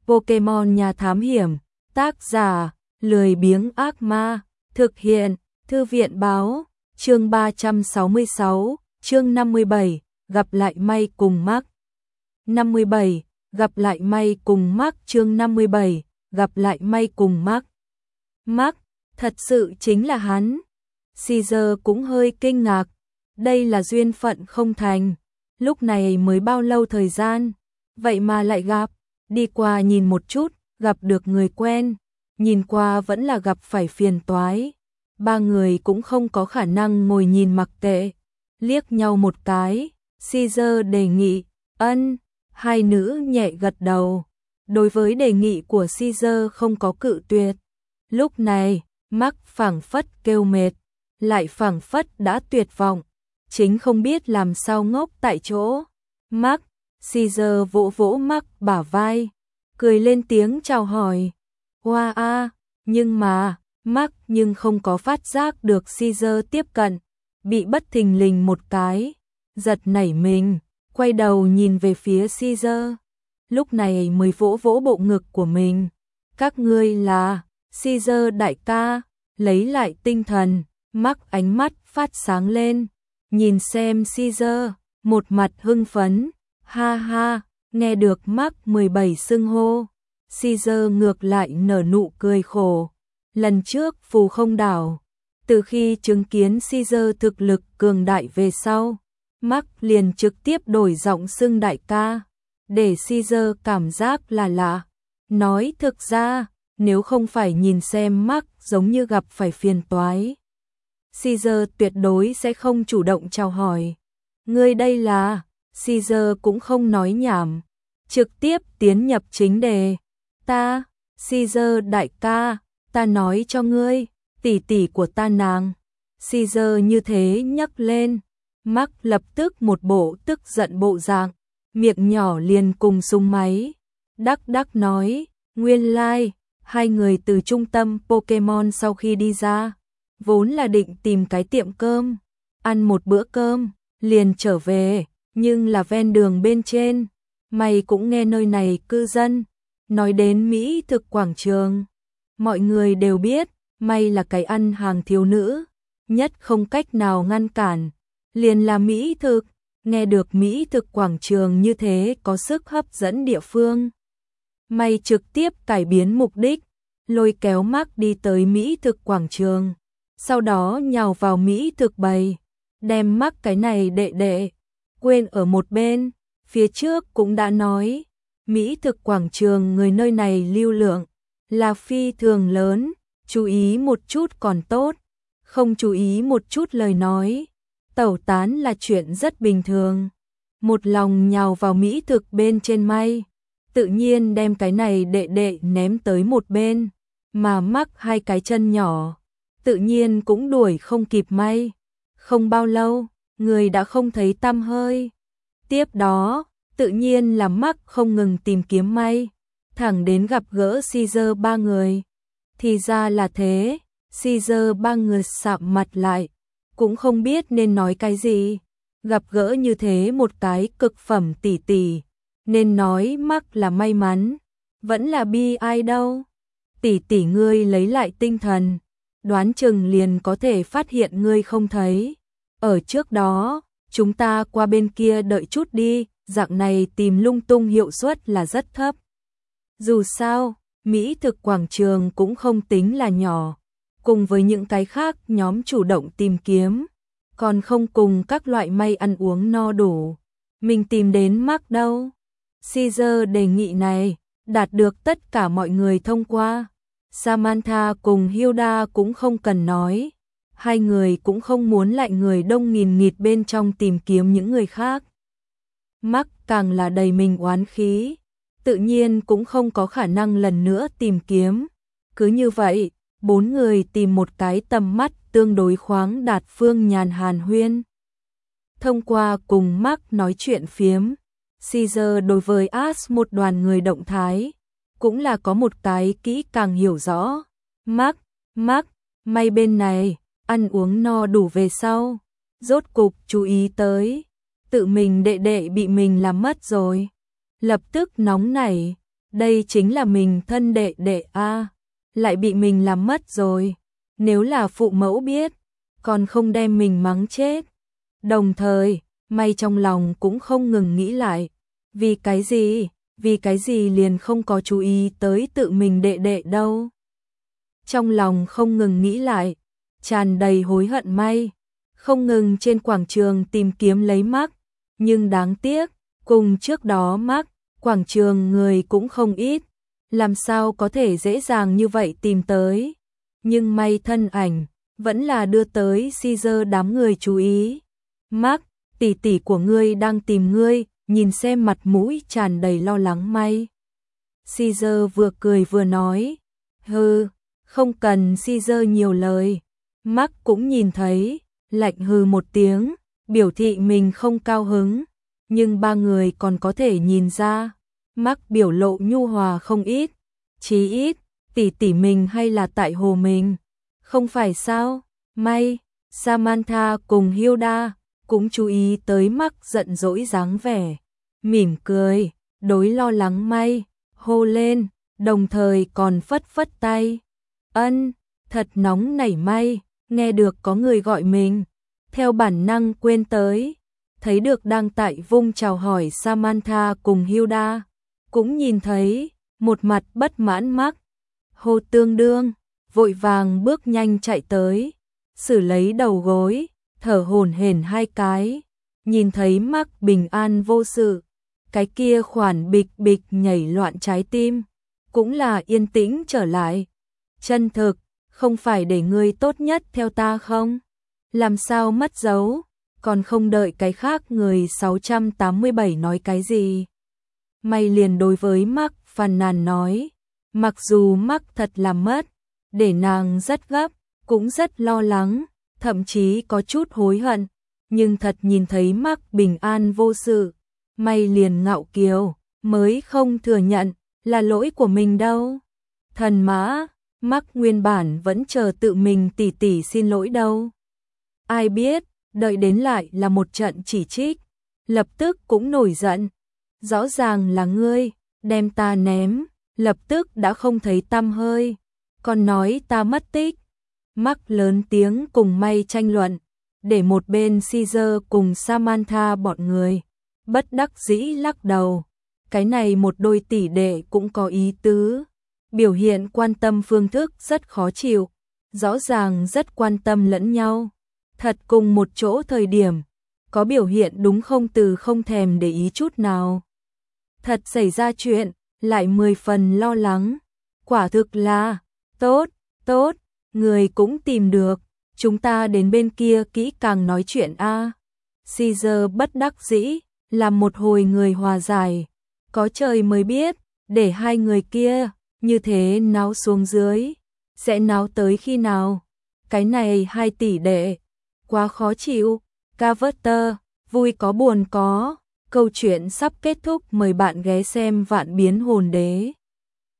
Pokemon Nhà Thám Hiểm, tác giả, lười biếng ác ma, thực hiện, Thư viện báo, chương 366, chương 57, gặp lại May cùng Mark. 57, gặp lại May cùng Mark chương 57, gặp lại May cùng Mark. Mark, thật sự chính là hắn. Caesar cũng hơi kinh ngạc, đây là duyên phận không thành, lúc này mới bao lâu thời gian, vậy mà lại gặp, đi qua nhìn một chút, gặp được người quen, nhìn qua vẫn là gặp phải phiền toái. Ba người cũng không có khả năng ngồi nhìn mặc kệ, liếc nhau một cái, Caesar đề nghị, ân, hai nữ nhẹ gật đầu, đối với đề nghị của Caesar không có cự tuyệt. Lúc này, Mark phảng phất kêu mệt, lại phảng phất đã tuyệt vọng, chính không biết làm sao ngốc tại chỗ. Mark, Caesar vỗ vỗ Mark bả vai, cười lên tiếng chào hỏi. Hoa a, nhưng mà, Mark nhưng không có phát giác được Caesar tiếp cận, bị bất thình lình một cái, giật nảy mình, quay đầu nhìn về phía Caesar. Lúc này mới vỗ vỗ bộ ngực của mình. Các ngươi là Caesar đại ca, lấy lại tinh thần, Mark ánh mắt phát sáng lên, nhìn xem Caesar, một mặt hưng phấn, ha ha, nghe được Mark 17 xưng hô, Caesar ngược lại nở nụ cười khổ. Lần trước phù không đảo, từ khi chứng kiến Caesar thực lực cường đại về sau, Mark liền trực tiếp đổi giọng xưng đại ca, để Caesar cảm giác là lạ. Nói thực ra, nếu không phải nhìn xem Mark giống như gặp phải phiền toái, Caesar tuyệt đối sẽ không chủ động chào hỏi. Ngươi đây là, Caesar cũng không nói nhảm, trực tiếp tiến nhập chính đề. Ta, Caesar đại ca, ta nói cho ngươi, tỷ tỷ của ta nàng. Caesar như thế nhắc lên, Mark lập tức một bộ tức giận bộ dạng, miệng nhỏ liền cùng súng máy. Đắc đắc nói, nguyên lai, hai người từ trung tâm Pokemon sau khi đi ra, vốn là định tìm cái tiệm cơm, ăn một bữa cơm, liền trở về, nhưng là ven đường bên trên, mày cũng nghe nơi này cư dân nói đến Mỹ thực quảng trường. Mọi người đều biết, May là cái ăn hàng thiếu nữ, nhất không cách nào ngăn cản, liền là Mỹ thực, nghe được Mỹ thực quảng trường như thế có sức hấp dẫn địa phương. May trực tiếp cải biến mục đích, lôi kéo Mark đi tới Mỹ thực quảng trường, sau đó nhào vào Mỹ thực bày, đem Mark cái này đệ đệ quên ở một bên. Phía trước cũng đã nói, Mỹ thực quảng trường người nơi này lưu lượng là phi thường lớn, chú ý một chút còn tốt, không chú ý một chút lời nói, tẩu tán là chuyện rất bình thường. Một lòng nhào vào Mỹ thực bên trên May, tự nhiên đem cái này đệ đệ ném tới một bên, mà Mark hai cái chân nhỏ, tự nhiên cũng đuổi không kịp May. Không bao lâu, người đã không thấy tăm hơi. Tiếp đó, tự nhiên là Mark không ngừng tìm kiếm May, thẳng đến gặp gỡ Caesar ba người. Thì ra là thế, Caesar ba người sạm mặt lại, cũng không biết nên nói cái gì. Gặp gỡ như thế một cái cực phẩm tỷ tỷ, nên nói Mark là may mắn, vẫn là bi ai đâu. Tỷ tỷ ngươi lấy lại tinh thần, đoán chừng liền có thể phát hiện ngươi không thấy. Ở trước đó, chúng ta qua bên kia đợi chút đi, dạng này tìm lung tung hiệu suất là rất thấp. Dù sao, Mỹ thực quảng trường cũng không tính là nhỏ, cùng với những cái khác nhóm chủ động tìm kiếm, còn không cùng các loại may ăn uống no đủ. Mình tìm đến Mark đâu? Caesar đề nghị này, đạt được tất cả mọi người thông qua. Samantha cùng Hilda cũng không cần nói, hai người cũng không muốn lại người đông nghìn nghịt bên trong tìm kiếm những người khác. Mark càng là đầy mình oán khí, tự nhiên cũng không có khả năng lần nữa tìm kiếm. Cứ như vậy, bốn người tìm một cái tầm mắt tương đối khoáng đạt phương nhàn hàn huyên. Thông qua cùng Mark nói chuyện phiếm, Caesar đối với Ash một đoàn người động thái, cũng là có một cái kỹ càng hiểu rõ. Mark, may bên này, ăn uống no đủ về sau, rốt cục chú ý tới, tự mình đệ đệ bị mình làm mất rồi. Lập tức nóng nảy, đây chính là mình thân đệ đệ a, lại bị mình làm mất rồi. Nếu là phụ mẫu biết, còn không đem mình mắng chết. Đồng thời, May trong lòng cũng không ngừng nghĩ lại, vì cái gì liền không có chú ý tới tự mình đệ đệ đâu. Trong lòng không ngừng nghĩ lại, tràn đầy hối hận May, không ngừng trên quảng trường tìm kiếm lấy Mark, nhưng đáng tiếc, cùng trước đó Mark, quảng trường người cũng không ít, làm sao có thể dễ dàng như vậy tìm tới. Nhưng May thân ảnh, vẫn là đưa tới Caesar đám người chú ý. Mark, tỷ tỷ của ngươi đang tìm ngươi, nhìn xem mặt mũi tràn đầy lo lắng May. Caesar vừa cười vừa nói, hừ, không cần Caesar nhiều lời. Mark cũng nhìn thấy, lạnh hừ một tiếng, biểu thị mình không cao hứng, nhưng ba người còn có thể nhìn ra, Mark biểu lộ nhu hòa không ít, chí ít, tỷ tỷ mình hay là tại hồ mình, không phải sao? May, Samantha cùng Hilda cũng chú ý tới Mark giận dỗi dáng vẻ, mỉm cười, đối lo lắng May, hô lên, đồng thời còn phất phất tay. Ân, thật nóng nảy May, nghe được có người gọi mình, theo bản năng quên tới, thấy được đang tại vung chào hỏi Samantha cùng Hilda, cũng nhìn thấy, một mặt bất mãn Mark, hô tương đương, vội vàng bước nhanh chạy tới, xử lấy đầu gối, thở hổn hển hai cái, nhìn thấy Mark bình an vô sự, cái kia khoản bịch bịch nhảy loạn trái tim, cũng là yên tĩnh trở lại. Chân thực, không phải để ngươi tốt nhất theo ta không? Làm sao mất dấu, còn không đợi cái khác người 687 nói cái gì. May liền đối với Mark phàn nàn nói, mặc dù Mark thật làm mất, để nàng rất gấp, cũng rất lo lắng, thậm chí có chút hối hận, nhưng thật nhìn thấy Mark bình an vô sự, May liền ngạo kiều, mới không thừa nhận, là lỗi của mình đâu. Thần mã, Mark nguyên bản vẫn chờ tự mình tỉ tỉ xin lỗi đâu. Ai biết, đợi đến lại là một trận chỉ trích, lập tức cũng nổi giận. Rõ ràng là ngươi, đem ta ném, lập tức đã không thấy tăm hơi, còn nói ta mất tích. Mark lớn tiếng cùng May tranh luận, để một bên Caesar cùng Samantha bọn người bất đắc dĩ lắc đầu. Cái này một đôi tỷ đệ cũng có ý tứ, biểu hiện quan tâm phương thức rất khó chịu, rõ ràng rất quan tâm lẫn nhau. Thật cùng một chỗ thời điểm, có biểu hiện đúng không từ không thèm để ý chút nào. Thật xảy ra chuyện, lại 10 phần lo lắng. Quả thực là, tốt, người cũng tìm được, chúng ta đến bên kia kỹ càng nói chuyện a. Caesar bất đắc dĩ, làm một hồi người hòa giải, có trời mới biết, để hai người kia như thế náo xuống dưới, sẽ náo tới khi nào? Cái này hai tỷ đệ, quá khó chịu. Carver, vui có buồn có, câu chuyện sắp kết thúc, mời bạn ghé xem Vạn Biến Hồn Đế.